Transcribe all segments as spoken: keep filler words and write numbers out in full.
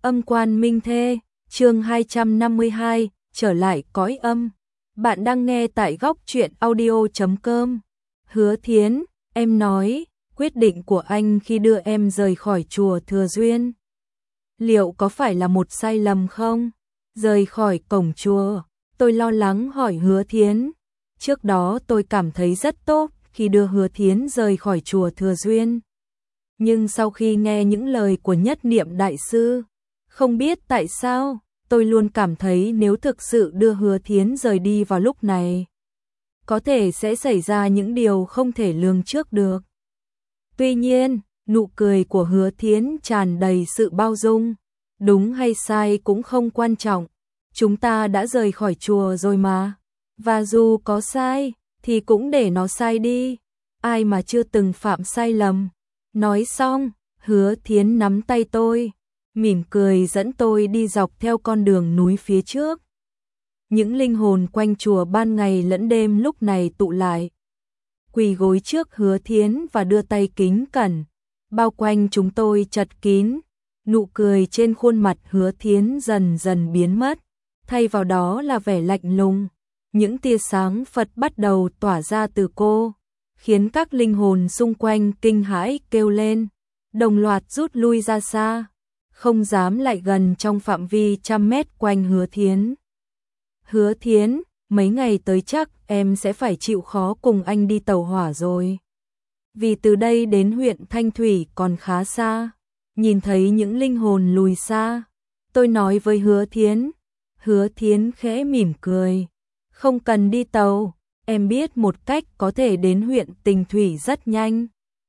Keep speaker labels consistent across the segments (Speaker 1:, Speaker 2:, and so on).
Speaker 1: Âm quan minh thê, chương hai trăm năm mươi hai, trở lại cõi âm. Bạn đang nghe tại góc truyện audio chấm com. Hứa Thiến, em nói, quyết định của anh khi đưa em rời khỏi chùa Thừa Duyên, liệu có phải là một sai lầm không? Rời khỏi cổng chùa, tôi lo lắng hỏi Hứa Thiến. Trước đó tôi cảm thấy rất tốt khi đưa Hứa Thiến rời khỏi chùa Thừa Duyên. Nhưng sau khi nghe những lời của Nhất Niệm Đại Sư, không biết tại sao, tôi luôn cảm thấy nếu thực sự đưa Hứa Thiến rời đi vào lúc này, có thể sẽ xảy ra những điều không thể lường trước được. Tuy nhiên, nụ cười của Hứa Thiến tràn đầy sự bao dung. Đúng hay sai cũng không quan trọng. Chúng ta đã rời khỏi chùa rồi mà. Và dù có sai, thì cũng để nó sai đi. Ai mà chưa từng phạm sai lầm. Nói xong, Hứa Thiến nắm tay tôi, mỉm cười dẫn tôi đi dọc theo con đường núi phía trước. Những linh hồn quanh chùa ban ngày lẫn đêm lúc này tụ lại, quỳ gối trước Hứa Thiến và đưa tay kính cẩn, bao quanh chúng tôi chật kín. Nụ cười trên khuôn mặt Hứa Thiến dần dần biến mất, thay vào đó là vẻ lạnh lùng. Những tia sáng Phật bắt đầu tỏa ra từ cô, khiến các linh hồn xung quanh kinh hãi kêu lên, đồng loạt rút lui ra xa, không dám lại gần trong phạm vi trăm mét quanh Hứa Thiến. Hứa Thiến, mấy ngày tới chắc em sẽ phải chịu khó cùng anh đi tàu hỏa rồi. Vì từ đây đến huyện Thanh Thủy còn khá xa. Nhìn thấy những linh hồn lùi xa, tôi nói với Hứa Thiến. Hứa Thiến khẽ mỉm cười. Không cần đi tàu, em biết một cách có thể đến huyện Tình Thủy rất nhanh.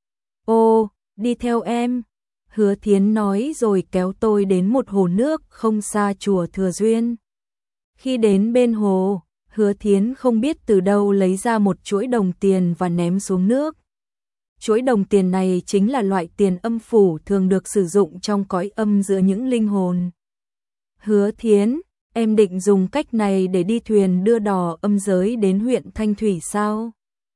Speaker 1: Ô, đi theo em. Hứa Thiến nói rồi kéo tôi đến một hồ nước không xa chùa Thừa Duyên. Khi đến bên hồ, Hứa Thiến không biết từ đâu lấy ra một chuỗi đồng tiền và ném xuống nước. Chuỗi đồng tiền này chính là loại tiền âm phủ thường được sử dụng trong cõi âm giữa những linh hồn. Hứa Thiến, em định dùng cách này để đi thuyền đưa đò âm giới đến huyện Thanh Thủy sao?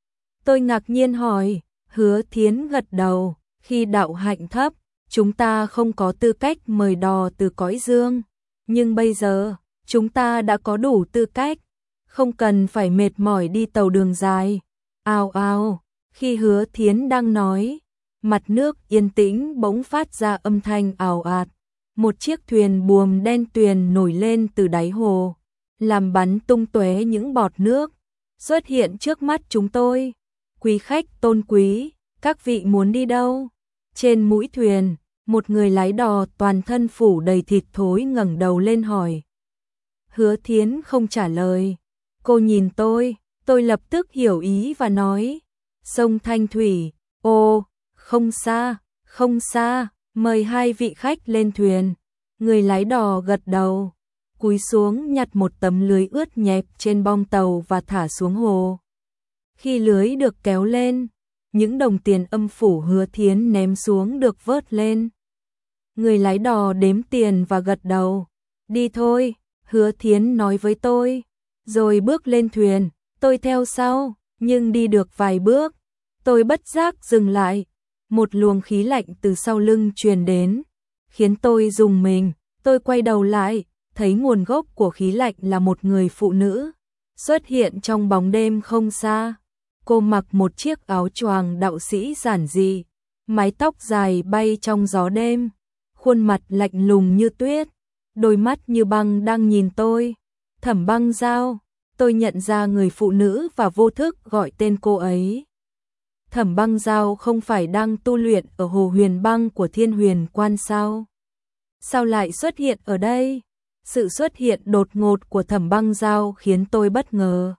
Speaker 1: Tôi ngạc nhiên hỏi. Hứa Thiến gật đầu. Khi đạo hạnh thấp, chúng ta không có tư cách mời đò từ cõi dương. Nhưng bây giờ, chúng ta đã có đủ tư cách, không cần phải mệt mỏi đi tàu đường dài. Ao ao. Khi Hứa Thiến đang nói, mặt nước yên tĩnh bỗng phát ra âm thanh ào ạt. Một chiếc thuyền buồm đen tuyền nổi lên từ đáy hồ, làm bắn tung tóe những bọt nước, xuất hiện trước mắt chúng tôi. Quý khách tôn quý, các vị muốn đi đâu? Trên mũi thuyền, một người lái đò toàn thân phủ đầy thịt thối ngẩng đầu lên hỏi. Hứa Thiến không trả lời. Cô nhìn tôi, tôi lập tức hiểu ý và nói. Sông Thanh Thủy, ô, không xa, không xa, mời hai vị khách lên thuyền. Người lái đò gật đầu, cúi xuống nhặt một tấm lưới ướt nhẹp trên bong tàu và thả xuống hồ. Khi lưới được kéo lên, những đồng tiền âm phủ Hứa Thiến ném xuống được vớt lên. Người lái đò đếm tiền và gật đầu. Đi thôi, Hứa Thiến nói với tôi, rồi bước lên thuyền. Tôi theo sau, nhưng đi được vài bước, tôi bất giác dừng lại. Một luồng khí lạnh từ sau lưng truyền đến, khiến tôi rùng mình. Tôi quay đầu lại, thấy nguồn gốc của khí lạnh là một người phụ nữ, xuất hiện trong bóng đêm không xa. Cô mặc một chiếc áo choàng đạo sĩ giản dị, mái tóc dài bay trong gió đêm, khuôn mặt lạnh lùng như tuyết, đôi mắt như băng đang nhìn tôi. Thẩm Băng Giao. Tôi nhận ra người phụ nữ và vô thức gọi tên cô ấy. Thẩm Băng Giao không phải đang tu luyện ở hồ Huyền Băng của Thiên Huyền Quan sao? Sao lại xuất hiện ở đây? Sự xuất hiện đột ngột của Thẩm Băng Giao khiến tôi bất ngờ.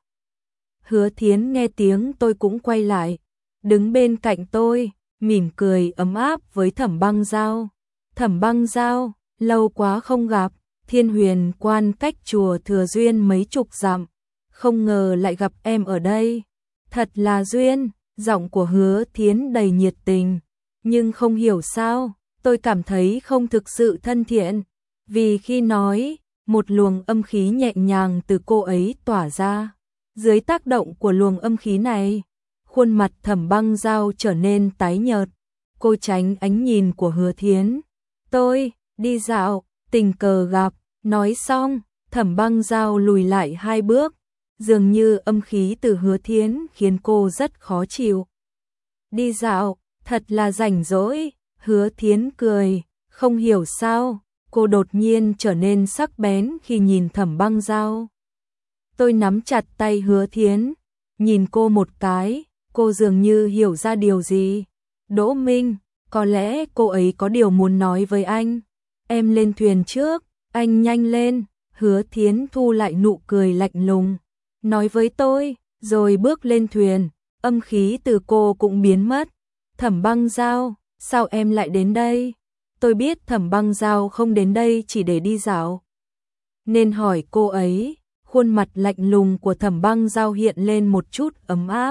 Speaker 1: Hứa Thiến nghe tiếng tôi cũng quay lại, đứng bên cạnh tôi, mỉm cười ấm áp với Thẩm Băng Giao. Thẩm Băng Giao, lâu quá không gặp. Thiên Huyền Quan cách chùa Thừa Duyên mấy chục dặm, không ngờ lại gặp em ở đây. Thật là duyên. Giọng của Hứa Thiến đầy nhiệt tình, nhưng không hiểu sao, tôi cảm thấy không thực sự thân thiện, vì khi nói, một luồng âm khí nhẹ nhàng từ cô ấy tỏa ra. Dưới tác động của luồng âm khí này, khuôn mặt Thẩm Băng Giao trở nên tái nhợt. Cô tránh ánh nhìn của Hứa Thiến. Tôi, đi dạo, tình cờ gặp, nói xong, Thẩm Băng Dao lùi lại hai bước, dường như âm khí từ Hứa Thiến khiến cô rất khó chịu. Đi dạo, thật là rảnh rỗi, Hứa Thiến cười, không hiểu sao, cô đột nhiên trở nên sắc bén khi nhìn Thẩm Băng Dao. Tôi nắm chặt tay Hứa Thiến, nhìn cô một cái, cô dường như hiểu ra điều gì. Đỗ Minh, có lẽ cô ấy có điều muốn nói với anh. Em lên thuyền trước, anh nhanh lên. Hứa Thiến thu lại nụ cười lạnh lùng, nói với tôi, rồi bước lên thuyền, âm khí từ cô cũng biến mất. Thẩm Băng Dao, sao em lại đến đây? Tôi biết Thẩm Băng Dao không đến đây chỉ để đi dạo, nên hỏi cô ấy. Khuôn mặt lạnh lùng của Thẩm Băng Dao hiện lên một chút ấm áp.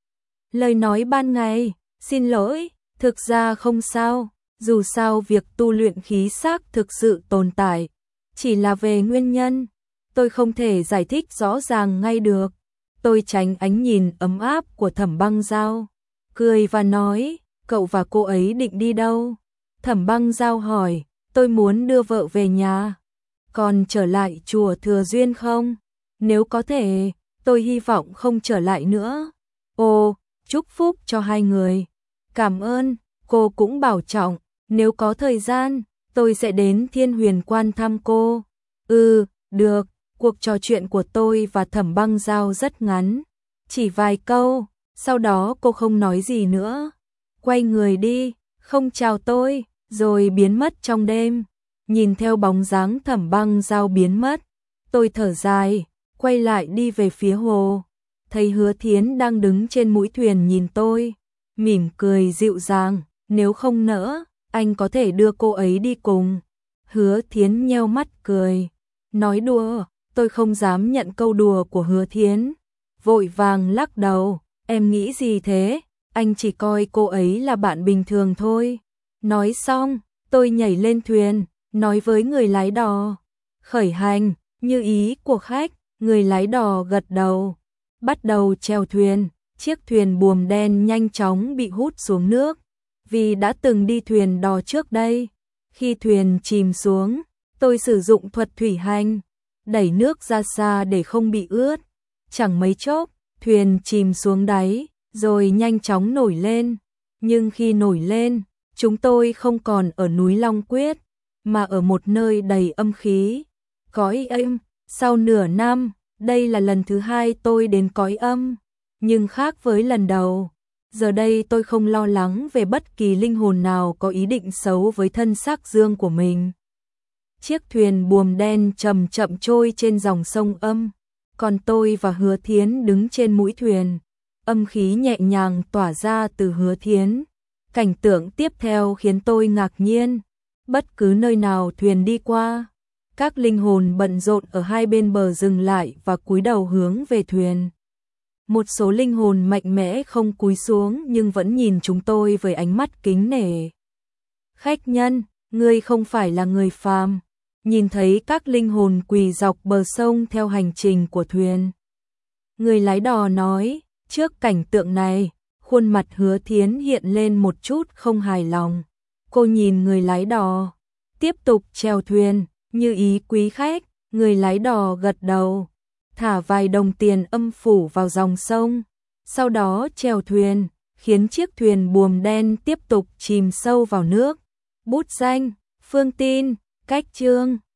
Speaker 1: Lời nói ban ngày, xin lỗi, thực ra không sao, dù sao việc tu luyện khí sắc thực sự tồn tại, chỉ là về nguyên nhân, tôi không thể giải thích rõ ràng ngay được. Tôi tránh ánh nhìn ấm áp của Thẩm Băng Dao, cười và nói, cậu và cô ấy định đi đâu? Thẩm Băng Dao hỏi, tôi muốn đưa vợ về nhà. Còn trở lại chùa Thừa Duyên không? Nếu có thể, tôi hy vọng không trở lại nữa. Ồ, chúc phúc cho hai người. Cảm ơn, cô cũng bảo trọng, nếu có thời gian, tôi sẽ đến Thiên Huyền Quan thăm cô. Ừ, được, cuộc trò chuyện của tôi và Thẩm Băng Dao rất ngắn, chỉ vài câu, sau đó cô không nói gì nữa. Quay người đi, không chào tôi, rồi biến mất trong đêm. Nhìn theo bóng dáng Thẩm Băng Dao biến mất, tôi thở dài, quay lại đi về phía hồ. Thấy Hứa Thiến đang đứng trên mũi thuyền nhìn tôi, mỉm cười dịu dàng, nếu không nỡ, anh có thể đưa cô ấy đi cùng. Hứa Thiến nheo mắt cười, nói đùa, tôi không dám nhận câu đùa của Hứa Thiến. Vội vàng lắc đầu, em nghĩ gì thế, anh chỉ coi cô ấy là bạn bình thường thôi. Nói xong, tôi nhảy lên thuyền, nói với người lái đò, khởi hành, như ý của khách. Người lái đò gật đầu, bắt đầu chèo thuyền, chiếc thuyền buồm đen nhanh chóng bị hút xuống nước, vì đã từng đi thuyền đò trước đây. Khi thuyền chìm xuống, tôi sử dụng thuật thủy hành, đẩy nước ra xa để không bị ướt. Chẳng mấy chốc, thuyền chìm xuống đáy, rồi nhanh chóng nổi lên. Nhưng khi nổi lên, chúng tôi không còn ở núi Long Quyết, mà ở một nơi đầy âm khí, cõi âm. Sau nửa năm, đây là lần thứ hai tôi đến cõi âm, nhưng khác với lần đầu. Giờ đây tôi không lo lắng về bất kỳ linh hồn nào có ý định xấu với thân xác dương của mình. Chiếc thuyền buồm đen chậm chậm trôi trên dòng sông âm, còn tôi và Hứa Thiến đứng trên mũi thuyền. Âm khí nhẹ nhàng tỏa ra từ Hứa Thiến. Cảnh tượng tiếp theo khiến tôi ngạc nhiên. Bất cứ nơi nào thuyền đi qua, các linh hồn bận rộn ở hai bên bờ dừng lại và cúi đầu hướng về thuyền. Một số linh hồn mạnh mẽ không cúi xuống nhưng vẫn nhìn chúng tôi với ánh mắt kính nể. Khách nhân, ngươi không phải là người phàm. Nhìn thấy các linh hồn quỳ dọc bờ sông theo hành trình của thuyền, người lái đò nói. Trước cảnh tượng này, khuôn mặt Hứa Thiến hiện lên một chút không hài lòng. Cô nhìn người lái đò, tiếp tục chèo thuyền, như ý quý khách. Người lái đò gật đầu, thả vài đồng tiền âm phủ vào dòng sông, sau đó chèo thuyền, khiến chiếc thuyền buồm đen tiếp tục chìm sâu vào nước. Bút danh, Phương Tin, cách chương.